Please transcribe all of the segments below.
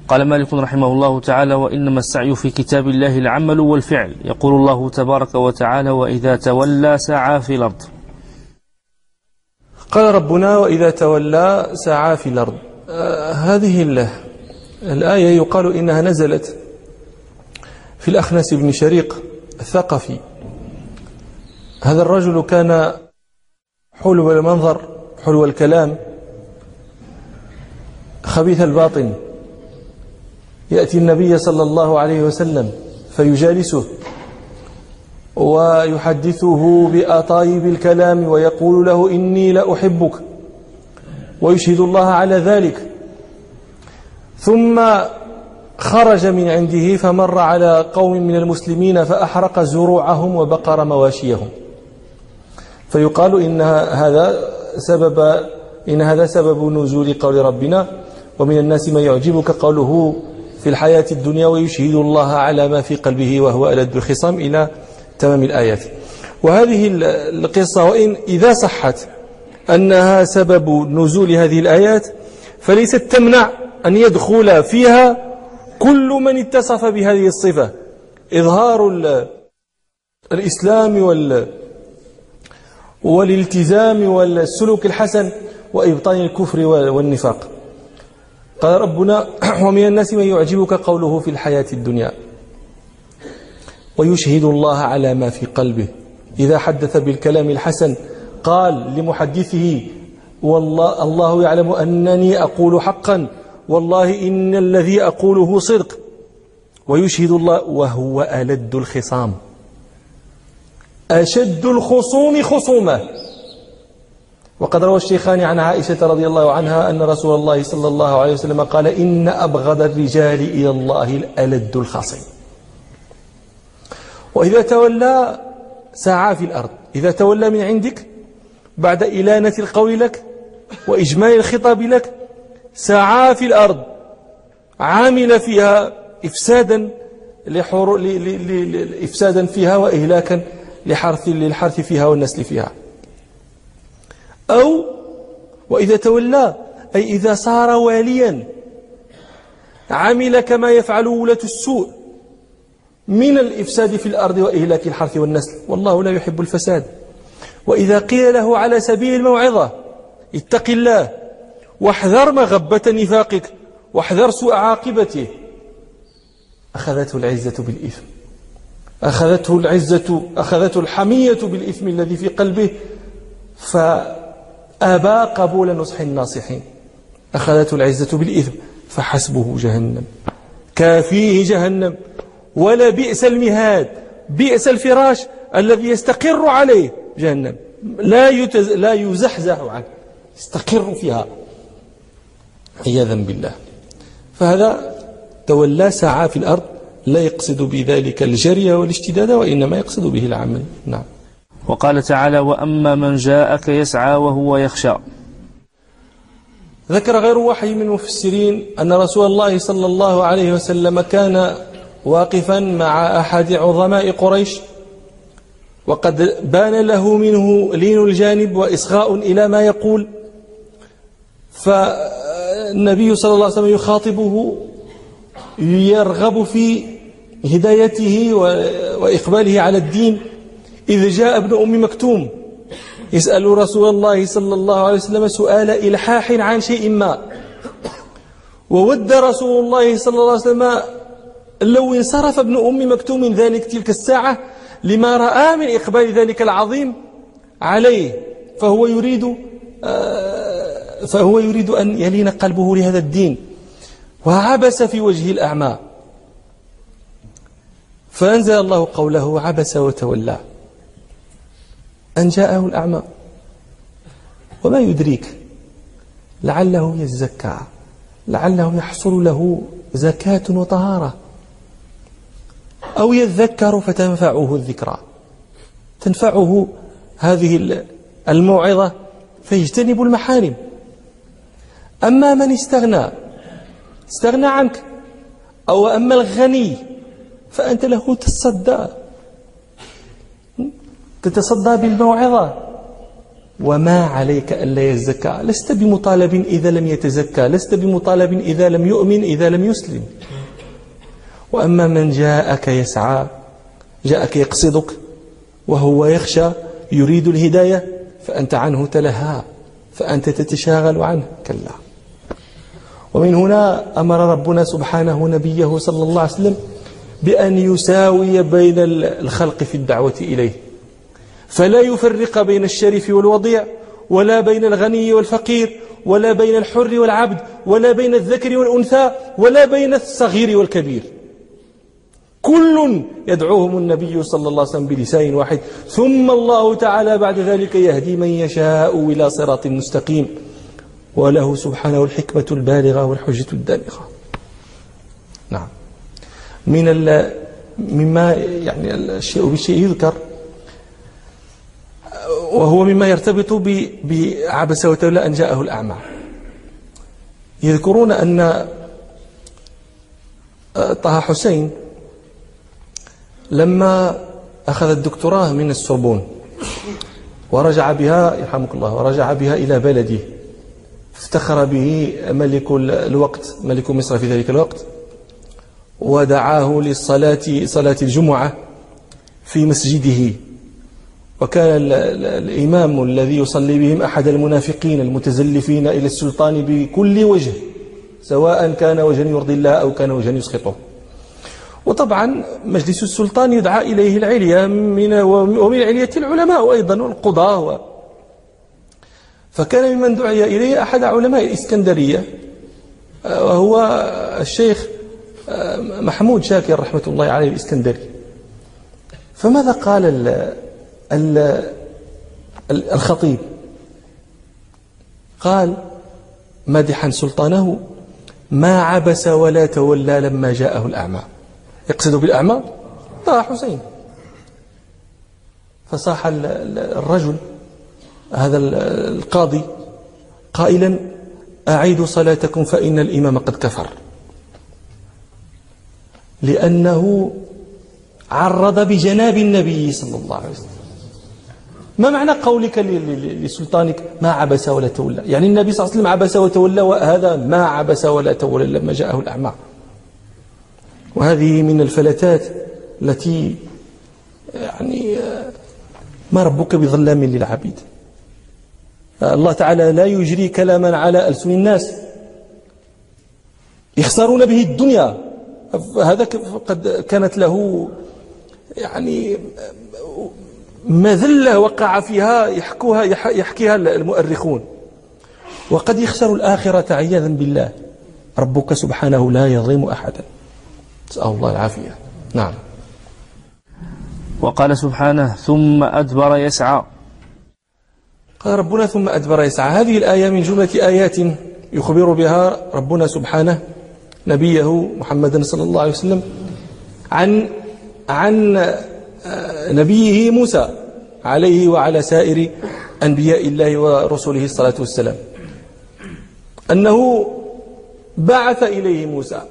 قال مالك رحمه الله تعالى: وإنما السعي في كتاب الله العمل والفعل. يقول الله تبارك وتعالى: وإذا تولى سعى في الأرض. قال ربنا: وإذا تولى سعى في الأرض. هذه الآية يقال إنها نزلت في الأخنس بن شريق الثقفي. هذا الرجل كان حلو المنظر، حلو الكلام، خبيث الباطن. يأتي النبي صلى الله عليه وسلم فيجالسه ويحدثه بأطايب الكلام ويقول له: إني لأحبك، ويشهد الله على ذلك. ثم خرج من عنده فمر على قوم من المسلمين فأحرق زروعهم وبقر مواشيهم، فيقال إن هذا سبب نزول قول ربنا: ومن الناس من يعجبك قوله في الحياة الدنيا ويشهد الله على ما في قلبه وهو ألد الخصام، إلى تمام الآيات. وهذه القصة وإن إذا صحت أنها سبب نزول هذه الآيات، فليست تمنع أن يدخل فيها كل من اتصف بهذه الصفة: إظهار الإسلام والالتزام والسلوك الحسن، وإبطان الكفر والنفاق. قال ربنا: ومن الناس من يعجبك قوله في الحياة الدنيا ويشهد الله على ما في قلبه. إذا حدث بالكلام الحسن قال لمحدثه: والله الله يعلم أنني أقول حقا، والله إن الذي أقوله صدق. ويشهد الله وهو ألد الخصام، أشد الخصوم خصومة. وقد روى الشيخان عن عائشة رضي الله عنها أن رسول الله صلى الله عليه وسلم قال: إن أبغض الرجال إلى الله الألد الخصيم. وإذا تولى سعى في الأرض. إذا تولى من عندك بعد إلانة القول لك وإجمال الخطاب لك، سعى في الأرض، عامل فيها إفسادا إفسادا فيها وإهلاكا للحرث فيها والنسل فيها. أو وإذا تولى أي إذا صار واليا، عمل كما يفعل ولاة السوء من الإفساد في الأرض وإهلاك الحرث والنسل، والله لا يحب الفساد. وإذا قيل له على سبيل الموعظة: اتق الله واحذر مغبة نفاقك واحذر سوء عاقبته، أخذته العزة بالإثم، أخذته الحمية بالإثم الذي في قلبه، فأبى قبول نصح الناصحين. أخذته العزة بالإثم فحسبه جهنم، كافيه جهنم. ولا بئس المهاد، بئس الفراش الذي يستقر عليه جهنم، لا يزحزح عنه، يستقر فيها عياذا بالله. فهذا تولى سعى في الأرض، لا يقصد بذلك الجري والاشتداد، وإنما يقصد به العمل. نعم. وقال تعالى: وأما من جاءك يسعى وهو يخشى. ذكر غير واحد من المفسرين أن رسول الله صلى الله عليه وسلم كان واقفا مع أحد عظماء قريش، وقد بان له منه لين الجانب وإصغاء إلى ما يقول، فالنبي صلى الله عليه وسلم يخاطبه يرغب في هدايته وإقباله على الدين، إذ جاء ابن أم مكتوم يسأل رسول الله صلى الله عليه وسلم سؤال إلحاح عن شيء ما، وود رسول الله صلى الله عليه وسلم لو انصرف ابن أم مكتوم من تلك الساعة لما رأى من إقبال ذلك العظيم عليه، فهو يريد أن يلين قلبه لهذا الدين، وعبس في وجه الأعمى، فأنزل الله قوله: عبس وتولى أن جاءه الأعمى. وما يدريك لعله يزكى، لعله يحصل له زكاة وطهارة، أو يذكر فتنفعه الذكرى، تنفعه هذه الموعظة فيجتنب المحارم. أما من استغنى عنك، أو أما الغني فأنت له تتصدى بالموعظة، وما عليك ألا يزكى. لست بمطالب إذا لم يتزكى، لست بمطالب إذا لم يؤمن، إذا لم يسلم. وأما من جاءك يسعى، جاءك يقصدك وهو يخشى يريد الهداية، فأنت عنه تلهى، فأنت تتشاغل عنه، كلا. ومن هنا أمر ربنا سبحانه نبيه صلى الله عليه وسلم بأن يساوي بين الخلق في الدعوة إليه، فلا يفرق بين الشريف والوضيع، ولا بين الغني والفقير، ولا بين الحر والعبد، ولا بين الذكر والأنثى، ولا بين الصغير والكبير. كل يدعوهم النبي صلى الله عليه وسلم بلسان واحد، ثم الله تعالى بعد ذلك يهدي من يشاء إلى صراط مستقيم، وله سبحانه الحكمة البالغة والحجة الدامغة. نعم. مما يعني الشيء بالشيء يذكر، وهو مما يرتبط بعبس وتولى أن جاءه الأعمى. يذكرون أن طه حسين لما أخذ الدكتوراه من السوربون ورجع بها يرحمك الله، ورجع بها إلى بلده، افتخر به ملك الوقت، ملك مصر في ذلك الوقت، ودعاه للصلاة، صلاة الجمعة في مسجده. وكان الإمام الذي يصلي بهم أحد المنافقين المتزلفين إلى السلطان بكل وجه، سواء كان وجها يرضي الله أو كان وجها يسخطه. وطبعا مجلس السلطان يدعى إليه العليا ومن علية العلماء أيضا والقضاة. فكان ممن دعي إليه أحد علماء الإسكندرية، وهو الشيخ محمود شاكر رحمة الله عليه الإسكندري. فماذا قال الخطيب؟ قال مادحا سلطانه: ما عبس ولا تولى لما جاءه الأعمى. يقصد بالأعمى طه حسين. فصاح الرجل هذا القاضي قائلا: أعيدوا صلاتكم فإن الإمام قد كفر، لأنه عرض بجناب النبي صلى الله عليه وسلم. ما معنى قولك لسلطانك ما عبس ولا تولى؟ يعني النبي صلى الله عليه وسلم عبس وتولى، وهذا ما عبس ولا تولى لما جاءه الأعمى. وهذه من الفلتات التي يعني ما ربك بظلام للعبيد. الله تعالى لا يجري كلاما على ألسن الناس يخسرون به الدنيا. هذا قد كانت له يعني مذلة وقع فيها يحكيها المؤرخون، وقد يخسر الآخرة عياذا بالله. ربك سبحانه لا يظلم أحدا، نسأل الله العافية. نعم. وقال سبحانه: ثم أدبر يسعى. قال ربنا: ثم أدبر يسعى. هذه الآية من جملة آيات يخبر بها ربنا سبحانه نبيه محمدا صلى الله عليه وسلم عن نبيه موسى عليه وعلى سائر أنبياء الله ورسله الصلاة والسلام، أنه بعث إليه موسى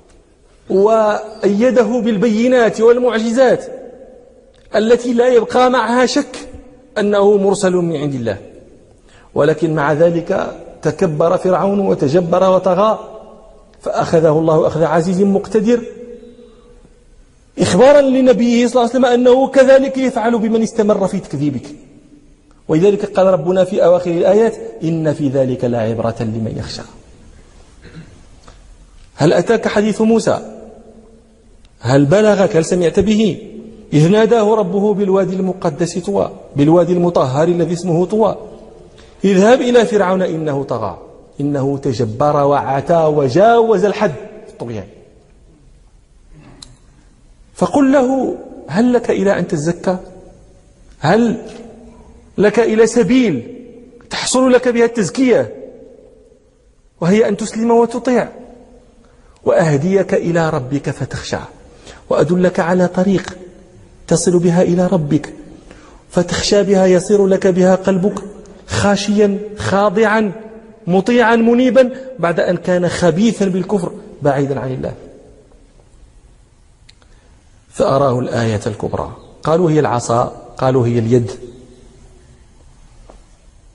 وأيده بالبينات والمعجزات التي لا يبقى معها شك أنه مرسل من عند الله. ولكن مع ذلك تكبر فرعون وتجبر وطغى، فأخذه الله أخذ عزيز مقتدر، إخبارا لنبيه صلى الله عليه وسلم أنه كذلك يفعل بمن استمر في تكذيبك. ولذلك قال ربنا في أواخر الآيات: إن في ذلك لعبرة لمن يخشى. هل أتاك حديث موسى؟ هل بلغك؟ هل سمعت به؟ إذ ناداه ربه بالوادي المقدس طوى، بالوادي المطهر الذي اسمه طوى، اذهب إلى فرعون إنه طغى، إنه تجبر وعتى وجاوز الحد في الطغيان. فقل له: هل لك إلى أن تزكى؟ هل لك إلى سبيل تحصل لك بها التزكية، وهي أن تسلم وتطيع، وأهديك إلى ربك فتخشع، وأدلك على طريق تصل بها إلى ربك فتخشى بها، يصير لك بها قلبك خاشيا خاضعا مطيعا منيبا، بعد أن كان خبيثا بالكفر بعيدا عن الله. فأراه الآية الكبرى. قالوا هي العصا، قالوا هي اليد.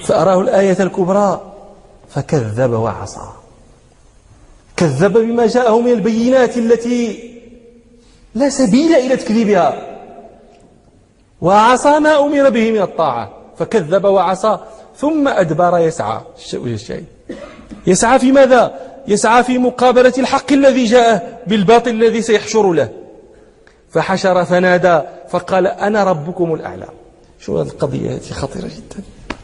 فأراه الآية الكبرى فكذب وعصى، كذب بما جاءه من البينات التي لا سبيل إلى تكذيبها، وعصى ما أمر به من الطاعة، فكذب وعصى ثم أدبر يسعى. يسعى في ماذا؟ يسعى في مقابلة الحق الذي جاءه بالباطل الذي سيحشر له، فحشر فنادى فقال أنا ربكم الأعلى. شو هذه القضية؟ هذه خطيرة جدا.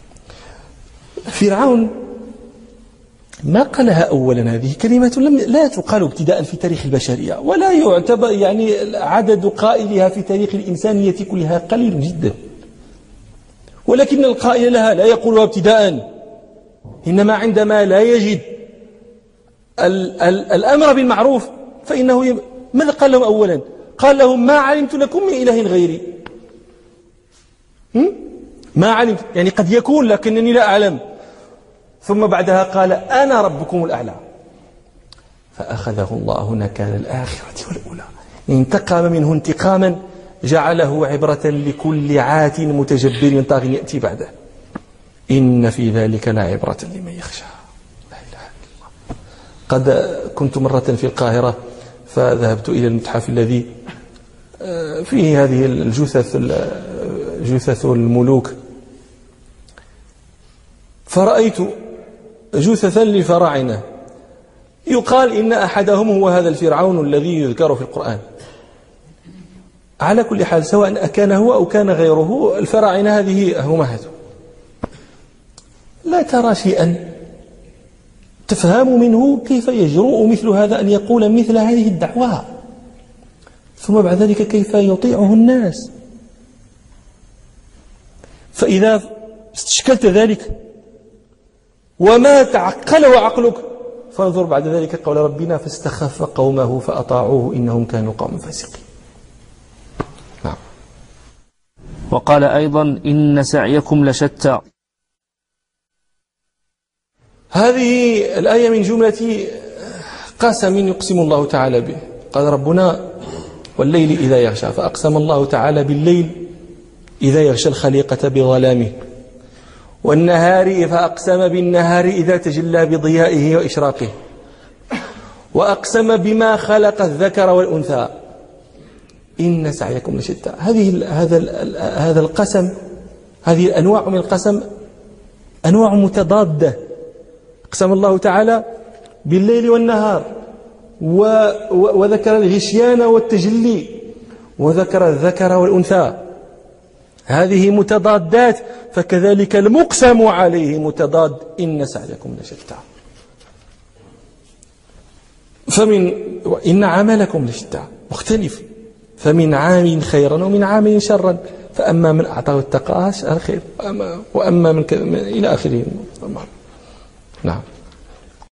فرعون ما قالها أولا، هذه كلمة لا تقال ابتداء في تاريخ البشرية، ولا يعتبر يعني عدد قائلها في تاريخ الإنسانية كلها قليل جدا، ولكن القائل لها لا يقولها ابتداء، إنما عندما لا يجد الأمر بالمعروف فإنه ماذا قال لهم أولا؟ قال لهم ما علمت لكم من إله غيري. ما علمت يعني قد يكون لكنني لا أعلم. ثم بعدها قال أنا ربكم الأعلى، فأخذه الله نكال الآخرة والأولى، انتقم منه انتقاما جعله عبرة لكل عات متجبر طاغ يأتي بعده. إن في ذلك لعبرة لمن يخشى. لا إله إلا الله. قد كنت مرة في القاهرة فذهبت إلى المتحف الذي فيه هذه جثث الملوك، فرأيت جثثا للفراعنة، يقال إن أحدهم هو هذا الفرعون الذي يذكر في القرآن. على كل حال سواء أكان هو أو كان غيره، الفراعنة هذه همهته. لا ترى شيئا تفهم منه كيف يجرؤ مثل هذا أن يقول مثل هذه الدعوة، ثم بعد ذلك كيف يطيعه الناس. فإذا استشكلت ذلك وما تعقله عقلك فانظر بعد ذلك قول ربنا فاستخف قومه فأطاعوه إنهم كانوا قوم فاسقين. نعم. وقال أيضا إن سعيكم لشتى. هذه الآية من جملة قسم يقسم الله تعالى به. قال ربنا والليل إذا يغشى، فأقسم الله تعالى بالليل إذا يغشى الخليقة بظلامه، والنهار فأقسم بالنهار إذا تجلى بضيائه وإشراقه، وأقسم بما خلق الذكر والأنثى إن سعيكم لشتى. هذا القسم، هذه الأنواع من القسم أنواع متضادة. أقسم الله تعالى بالليل والنهار، وذكر الغشيان والتجلي، وذكر الذكر والأنثى، هذه متضادات، فكذلك المقسم عليه متضاد إن سعيكم لشتى. إن عملكم لشتى مختلف، فمن عامل خيرا ومن عامل شرا، فأما من أعطى واتقى الخير، وأما من إلى آخره. نعم.